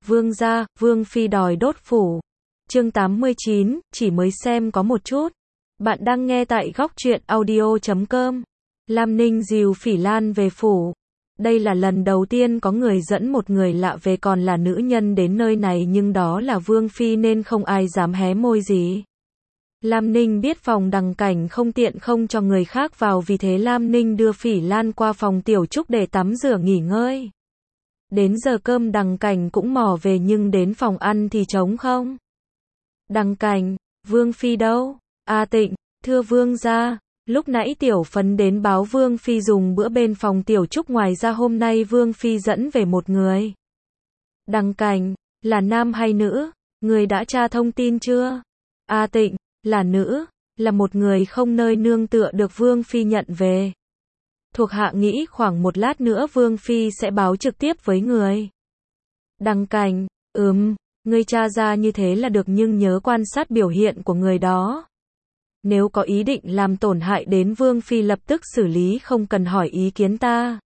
Vương gia, Vương phi đòi đốt phủ. Chương 89, chỉ mới xem có một chút. Bạn đang nghe tại góc truyện audio.com. Lam Ninh dìu Phỉ Lan về phủ. Đây là lần đầu tiên có người dẫn một người lạ về, còn là nữ nhân đến nơi này, nhưng đó là Vương phi nên không ai dám hé môi gì. Lam Ninh biết phòng Đằng Cảnh không tiện không cho người khác vào, vì thế Lam Ninh đưa Phỉ Lan qua phòng Tiểu Trúc để tắm rửa nghỉ ngơi. Đến giờ cơm Đằng Cảnh cũng mò về, nhưng đến phòng ăn thì trống không. Đằng Cảnh, Vương phi đâu? A Tịnh, thưa vương gia, lúc nãy Tiểu Phấn đến báo Vương phi dùng bữa bên phòng Tiểu Trúc, ngoài ra hôm nay Vương phi dẫn về một người. Đằng Cảnh, là nam hay nữ? Người đã tra thông tin chưa? A Tịnh, là nữ, là một người không nơi nương tựa được Vương phi nhận về. Thuộc hạ nghĩ khoảng một lát nữa Vương phi sẽ báo trực tiếp với người. Đằng Cảnh, ngươi tra ra như thế là được, nhưng nhớ quan sát biểu hiện của người đó. Nếu có ý định làm tổn hại đến Vương phi lập tức xử lý, không cần hỏi ý kiến ta.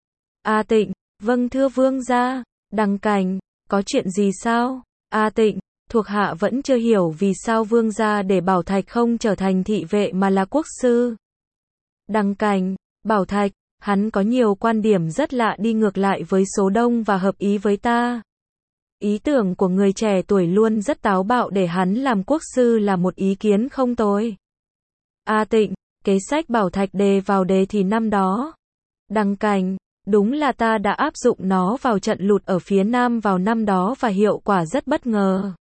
A Tịnh, vâng thưa vương gia. Đằng Cảnh, có chuyện gì sao? A Tịnh, thuộc hạ vẫn chưa hiểu vì sao vương gia để Bảo Thạch không trở thành thị vệ mà là quốc sư. Đằng Cảnh, Bảo Thạch, hắn có nhiều quan điểm rất lạ, đi ngược lại với số đông và hợp ý với ta. Ý tưởng của người trẻ tuổi luôn rất táo bạo, để hắn làm quốc sư là một ý kiến không tồi. A Tịnh, kế sách Bảo Thạch đề vào đề thì năm đó. Đằng Cảnh, đúng là ta đã áp dụng nó vào trận lụt ở phía Nam vào năm đó và hiệu quả rất bất ngờ.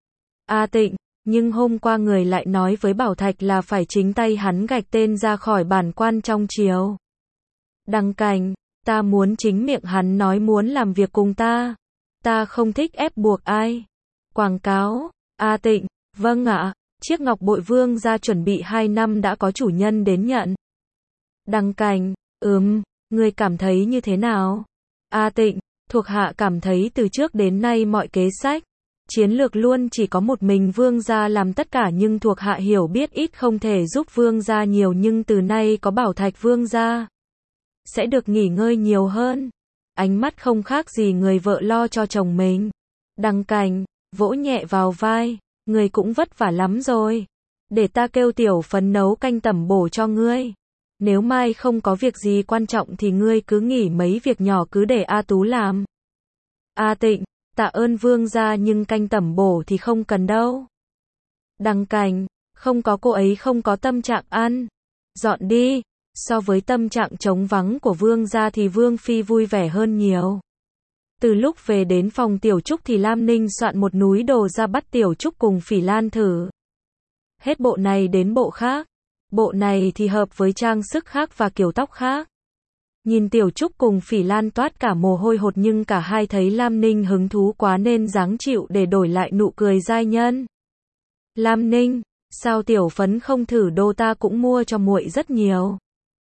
A Tịnh, nhưng hôm qua người lại nói với Bảo Thạch là phải chính tay hắn gạch tên ra khỏi bản quan trong triều. Đằng Cảnh, ta muốn chính miệng hắn nói muốn làm việc cùng ta. Ta không thích ép buộc ai. Quảng cáo. A Tịnh, vâng ạ, chiếc ngọc bội vương gia chuẩn bị 2 năm đã có chủ nhân đến nhận. Đằng Cảnh, người cảm thấy như thế nào? A Tịnh, thuộc hạ cảm thấy từ trước đến nay mọi kế sách, chiến lược luôn chỉ có một mình vương gia làm tất cả, nhưng thuộc hạ hiểu biết ít không thể giúp vương gia nhiều, nhưng từ nay có Bảo Thạch vương gia sẽ được nghỉ ngơi nhiều hơn. Ánh mắt không khác gì người vợ lo cho chồng mình. Đằng Cảnh, vỗ nhẹ vào vai, người cũng vất vả lắm rồi. Để ta kêu Tiểu Phấn nấu canh tẩm bổ cho ngươi. Nếu mai không có việc gì quan trọng thì ngươi cứ nghỉ, mấy việc nhỏ cứ để A Tú làm. A Tịnh, tạ ơn vương gia, nhưng canh tẩm bổ thì không cần đâu. Đằng Cảnh, không có, cô ấy không có tâm trạng ăn. Dọn đi. So với tâm trạng trống vắng của vương gia thì Vương phi vui vẻ hơn nhiều. Từ lúc về đến phòng Tiểu Trúc thì Lam Ninh soạn một núi đồ ra bắt Tiểu Trúc cùng Phỉ Lan thử. Hết bộ này đến bộ khác. Bộ này thì hợp với trang sức khác và kiểu tóc khác. Nhìn Tiểu Trúc cùng Phỉ Lan toát cả mồ hôi hột, nhưng cả hai thấy Lam Ninh hứng thú quá nên dáng chịu để đổi lại nụ cười giai nhân. Lam Ninh, sao Tiểu Phấn không thử đồ, ta cũng mua cho muội rất nhiều.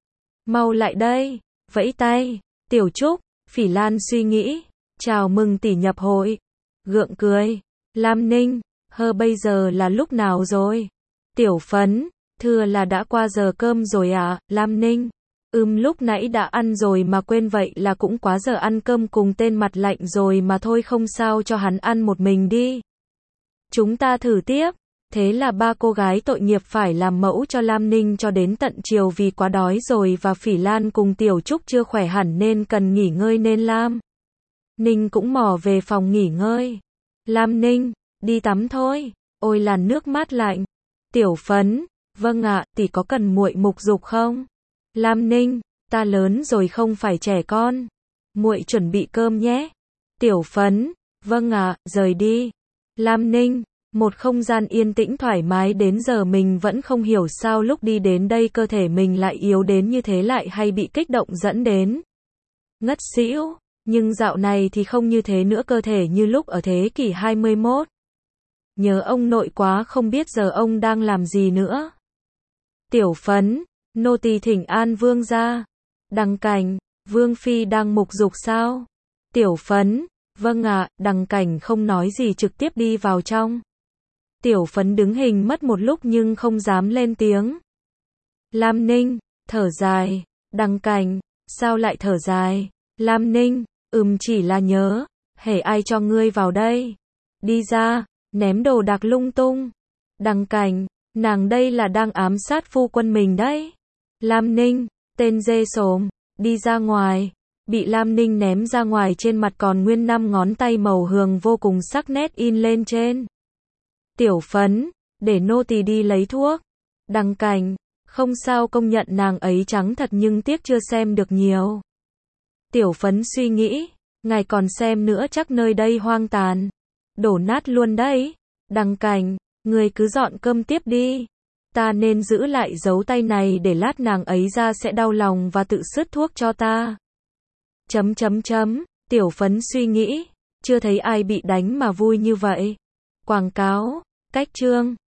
Mau lại đây, vẫy tay. Tiểu Trúc, Phỉ Lan suy nghĩ, chào mừng tỷ nhập hội. Gượng cười. Lam Ninh, bây giờ là lúc nào rồi? Tiểu Phấn, thưa là đã qua giờ cơm rồi à? Lam Ninh, lúc nãy đã ăn rồi mà quên, vậy là cũng quá giờ ăn cơm cùng tên mặt lạnh rồi mà, thôi không sao, cho hắn ăn một mình đi. Chúng ta thử tiếp. Thế là ba cô gái tội nghiệp phải làm mẫu cho Lam Ninh cho đến tận chiều, vì quá đói rồi và Phỉ Lan cùng Tiểu Trúc chưa khỏe hẳn nên cần nghỉ ngơi, nên Lam Ninh cũng mò về phòng nghỉ ngơi. Lam Ninh, đi tắm thôi. Ôi làn nước mát lạnh. Tiểu Phấn, vâng ạ, tỷ có cần muội mục giục không? Lam Ninh, ta lớn rồi không phải trẻ con. Muội chuẩn bị cơm nhé. Tiểu Phấn, vâng ạ, rời đi. Lam Ninh, một không gian yên tĩnh thoải mái, đến giờ mình vẫn không hiểu sao lúc đi đến đây cơ thể mình lại yếu đến như thế, lại hay bị kích động dẫn đến ngất xỉu. Nhưng dạo này thì không như thế nữa, cơ thể như lúc ở thế kỷ 21. Nhớ ông nội quá, không biết giờ ông đang làm gì nữa. Tiểu Phấn, nô tỳ thỉnh an vương gia. Đằng Cảnh, Vương phi đang mục dục sao? Tiểu Phấn, vâng ạ. Đằng Cảnh không nói gì, trực tiếp đi vào trong. Tiểu Phấn đứng hình mất một lúc nhưng không dám lên tiếng. Lam Ninh, thở dài. Đằng Cảnh, sao lại thở dài? Lam Ninh, chỉ là nhớ Hễ ai cho ngươi vào đây? Đi ra, ném đồ đạc lung tung. Đằng Cảnh, nàng đây là đang ám sát phu quân mình đấy. Lam Ninh, tên dê sồm, đi ra ngoài. Bị Lam Ninh ném ra ngoài, trên mặt còn nguyên 5 ngón tay màu hường vô cùng sắc nét in lên trên. Tiểu Phấn, để nô tỳ đi lấy thuốc. Đằng Cảnh, không sao, công nhận nàng ấy trắng thật nhưng tiếc chưa xem được nhiều. Tiểu Phấn suy nghĩ, ngài còn xem nữa chắc nơi đây hoang tàn, đổ nát luôn đấy. Đằng Cảnh, người cứ dọn cơm tiếp đi. Ta nên giữ lại dấu tay này để lát nàng ấy ra sẽ đau lòng và tự sứt thuốc cho ta. Tiểu Phấn suy nghĩ, chưa thấy ai bị đánh mà vui như vậy. Quảng cáo, cách chương.